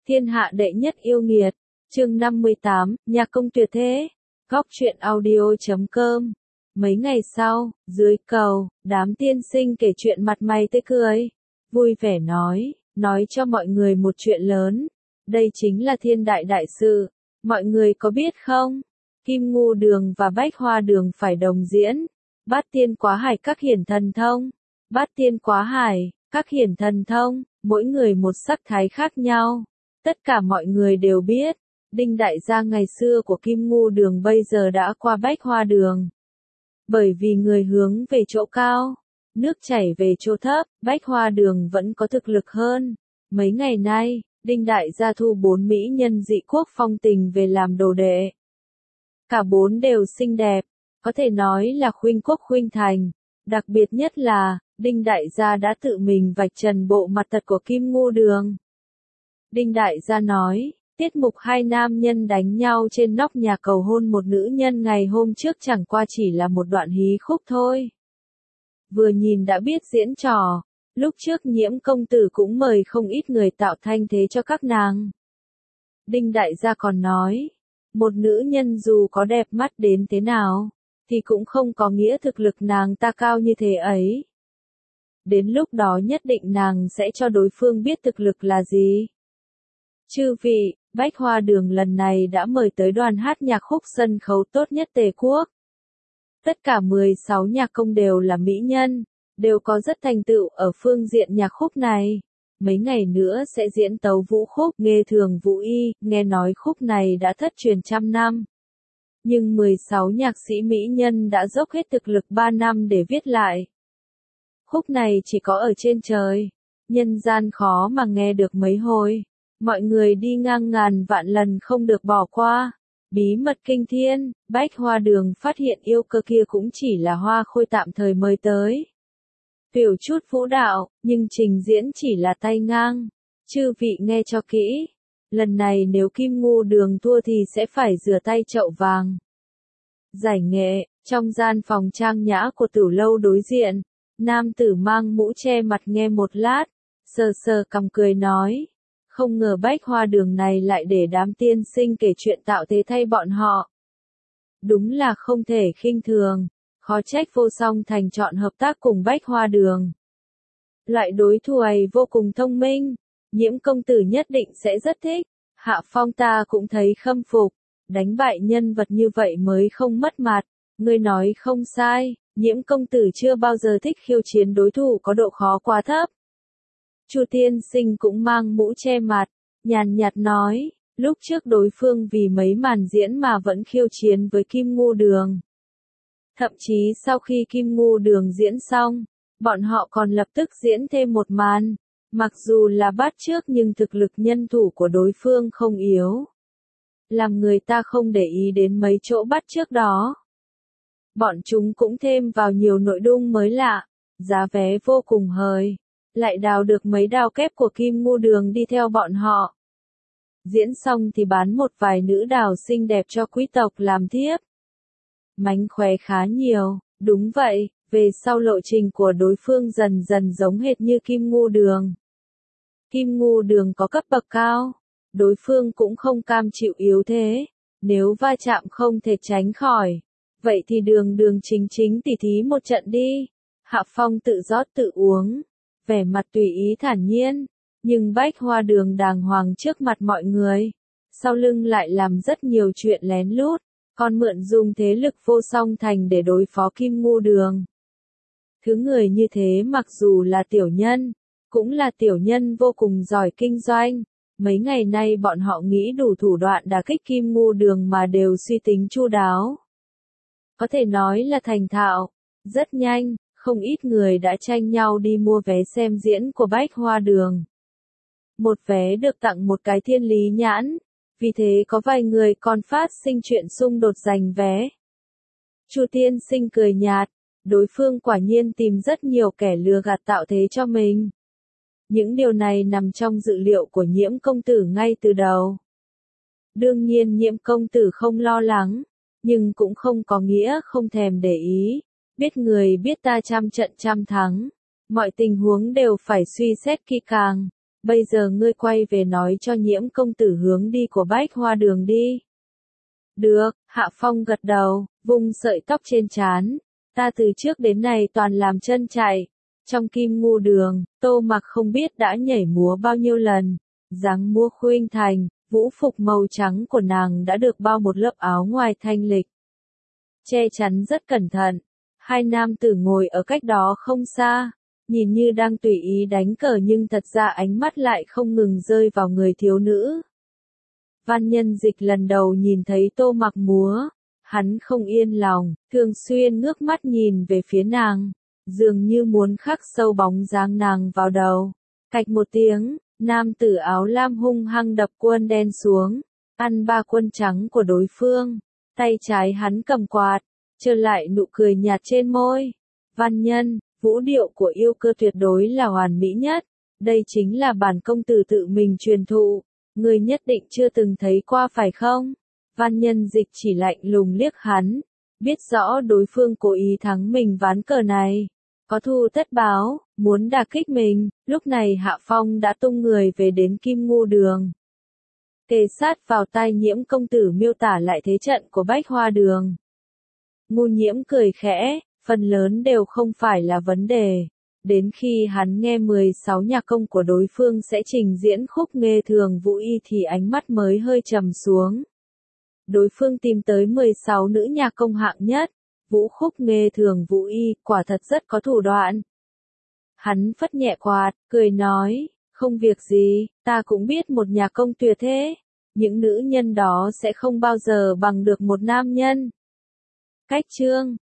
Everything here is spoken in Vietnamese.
Thiên hạ đệ nhất yêu nghiệt. Chương 58, Nhạc công tuyệt thế. Góc truyện audio.com. Mấy ngày sau, dưới cầu, đám tiên sinh kể chuyện mặt mày tươi cười, vui vẻ nói cho mọi người một chuyện lớn. Đây chính là thiên đại đại sự. Mọi người có biết không? Kim Ngưu Đường và Bách Hoa Đường phải đồng diễn. Bát tiên quá hải các hiển thần thông. Bát tiên quá hải, các hiển thần thông, mỗi người một sắc thái khác nhau. Tất cả mọi người đều biết, Đinh đại gia ngày xưa của Kim Ngưu Đường bây giờ đã qua Bách Hoa Đường. Bởi vì người hướng về chỗ cao, nước chảy về chỗ thấp, Bách Hoa Đường vẫn có thực lực hơn. Mấy ngày nay, Đinh đại gia thu 4 mỹ nhân dị quốc phong tình về làm đồ đệ. Cả 4 đều xinh đẹp, có thể nói là khuynh quốc khuynh thành. Đặc biệt nhất là, Đinh đại gia đã tự mình vạch trần bộ mặt thật của Kim Ngưu Đường. Đinh đại gia nói, tiết mục hai nam nhân đánh nhau trên nóc nhà cầu hôn một nữ nhân ngày hôm trước chẳng qua chỉ là một đoạn hí khúc thôi. Vừa nhìn đã biết diễn trò, lúc trước Nhiễm công tử cũng mời không ít người tạo thanh thế cho các nàng. Đinh đại gia còn nói, một nữ nhân dù có đẹp mắt đến thế nào, thì cũng không có nghĩa thực lực nàng ta cao như thế ấy. Đến lúc đó nhất định nàng sẽ cho đối phương biết thực lực là gì. Chư vị, Bách Hoa Đường lần này đã mời tới đoàn hát nhạc khúc sân khấu tốt nhất Tề Quốc. Tất cả 16 nhạc công đều là mỹ nhân, đều có rất thành tựu ở phương diện nhạc khúc này. Mấy ngày nữa sẽ diễn tấu vũ khúc Nghê Thường Vũ Y, nghe nói khúc này đã thất truyền trăm năm. Nhưng 16 nhạc sĩ mỹ nhân đã dốc hết thực lực 3 năm để viết lại. Khúc này chỉ có ở trên trời, nhân gian khó mà nghe được mấy hồi. Mọi người đi ngang ngàn vạn lần không được bỏ qua. Bí mật kinh thiên, Bách Hoa Đường phát hiện yêu cơ kia cũng chỉ là hoa khôi tạm thời mời tới. Biểu chút vũ đạo, nhưng trình diễn chỉ là tay ngang. Chư vị nghe cho kỹ. Lần này nếu Kim Ngưu Đường thua thì sẽ phải rửa tay chậu vàng. Giải nghệ, trong gian phòng trang nhã của Tử lâu đối diện, nam tử mang mũ che mặt nghe một lát, sờ sờ cằm cười nói. Không ngờ Bách Hoa Đường này lại để đám tiên sinh kể chuyện tạo thế thay bọn họ. Đúng là không thể khinh thường, khó trách Vô Song Thành chọn hợp tác cùng Bách Hoa Đường. Loại đối thủ ấy vô cùng thông minh, Nhiễm công tử nhất định sẽ rất thích. Hạ Phong ta cũng thấy khâm phục, đánh bại nhân vật như vậy mới không mất mặt. Ngươi nói không sai, Nhiễm công tử chưa bao giờ thích khiêu chiến đối thủ có độ khó quá thấp. Chu tiên sinh cũng mang mũ che mặt, nhàn nhạt nói, lúc trước đối phương vì mấy màn diễn mà vẫn khiêu chiến với Kim Ngưu Đường. Thậm chí sau khi Kim Ngưu Đường diễn xong, bọn họ còn lập tức diễn thêm một màn. Mặc dù là bắt chước nhưng thực lực nhân thủ của đối phương không yếu. Làm người ta không để ý đến mấy chỗ bắt chước đó. Bọn chúng cũng thêm vào nhiều nội dung mới lạ, giá vé vô cùng hời. Lại đào được mấy đao kép của Kim Ngưu Đường đi theo bọn họ. Diễn xong thì bán một vài nữ đào xinh đẹp cho quý tộc làm thiếp. Mánh khóe khá nhiều, đúng vậy, về sau lộ trình của đối phương dần dần giống hệt như Kim Ngưu Đường. Kim Ngưu Đường có cấp bậc cao, đối phương cũng không cam chịu yếu thế, nếu va chạm không thể tránh khỏi. Vậy thì đường chính tỉ thí một trận đi. Hạ Phong tự rót tự uống. Vẻ mặt tùy ý thản nhiên, nhưng Bách Hoa Đường đàng hoàng trước mặt mọi người, sau lưng lại làm rất nhiều chuyện lén lút, còn mượn dùng thế lực Vô Song Thành để đối phó Kim Ngưu Đường. Thứ người như thế mặc dù là tiểu nhân, cũng là tiểu nhân vô cùng giỏi kinh doanh, mấy ngày nay bọn họ nghĩ đủ thủ đoạn đả kích Kim Ngưu Đường mà đều suy tính chu đáo. Có thể nói là thành thạo, rất nhanh. Không ít người đã tranh nhau đi mua vé xem diễn của Bách Hoa Đường. Một vé được tặng một cái thiên lý nhãn, vì thế có vài người còn phát sinh chuyện xung đột giành vé. Chu tiên sinh cười nhạt, đối phương quả nhiên tìm rất nhiều kẻ lừa gạt tạo thế cho mình. Những điều này nằm trong dự liệu của Nhiễm công tử ngay từ đầu. Đương nhiên Nhiễm công tử không lo lắng, nhưng cũng không có nghĩa không thèm để ý. Biết người biết ta trăm trận trăm thắng, mọi tình huống đều phải suy xét kỹ càng. Bây giờ ngươi quay về nói cho Nhiễm công tử hướng đi của Bách Hoa Đường đi. Được, Hạ Phong gật đầu, vung sợi tóc trên trán. Ta từ trước đến nay toàn làm chân chạy. Trong Kim Ngưu Đường, Tô Mặc không biết đã nhảy múa bao nhiêu lần. Dáng múa khuynh thành, vũ phục màu trắng của nàng đã được bao một lớp áo ngoài thanh lịch. Che chắn rất cẩn thận. Hai nam tử ngồi ở cách đó không xa, nhìn như đang tùy ý đánh cờ nhưng thật ra ánh mắt lại không ngừng rơi vào người thiếu nữ. Văn Nhân Dịch lần đầu nhìn thấy Tô Mặc múa, hắn không yên lòng, thường xuyên ngước mắt nhìn về phía nàng, dường như muốn khắc sâu bóng dáng nàng vào đầu. Cạch một tiếng, nam tử áo lam hung hăng đập quân đen xuống, ăn ba quân trắng của đối phương. Tay trái hắn cầm quạt, trở lại nụ cười nhạt trên môi. Văn Nhân, vũ điệu của yêu cơ tuyệt đối là hoàn mỹ nhất. Đây chính là bản công tử tự mình truyền thụ. Ngươi nhất định chưa từng thấy qua phải không? Văn Nhân Dịch chỉ lạnh lùng liếc hắn, biết rõ đối phương cố ý thắng mình ván cờ này. Có thù tất báo, muốn đả kích mình, lúc này Hạ Phong đã tung người về đến Kim Ngưu Đường. Kề sát vào tai Nhiễm công tử miêu tả lại thế trận của Bách Hoa Đường. Ngưu Nhiễm cười khẽ, phần lớn đều không phải là vấn đề. Đến khi hắn nghe 16 nhạc công của đối phương sẽ trình diễn khúc Nghê Thường Vũ Y thì ánh mắt mới hơi trầm xuống. Đối phương tìm tới 16 nữ nhạc công hạng nhất, vũ khúc Nghê Thường Vũ Y, quả thật rất có thủ đoạn. Hắn phất nhẹ quạt, cười nói, không việc gì, ta cũng biết một nhạc công tuyệt thế. Những nữ nhân đó sẽ không bao giờ bằng được một nam nhân. Cách chương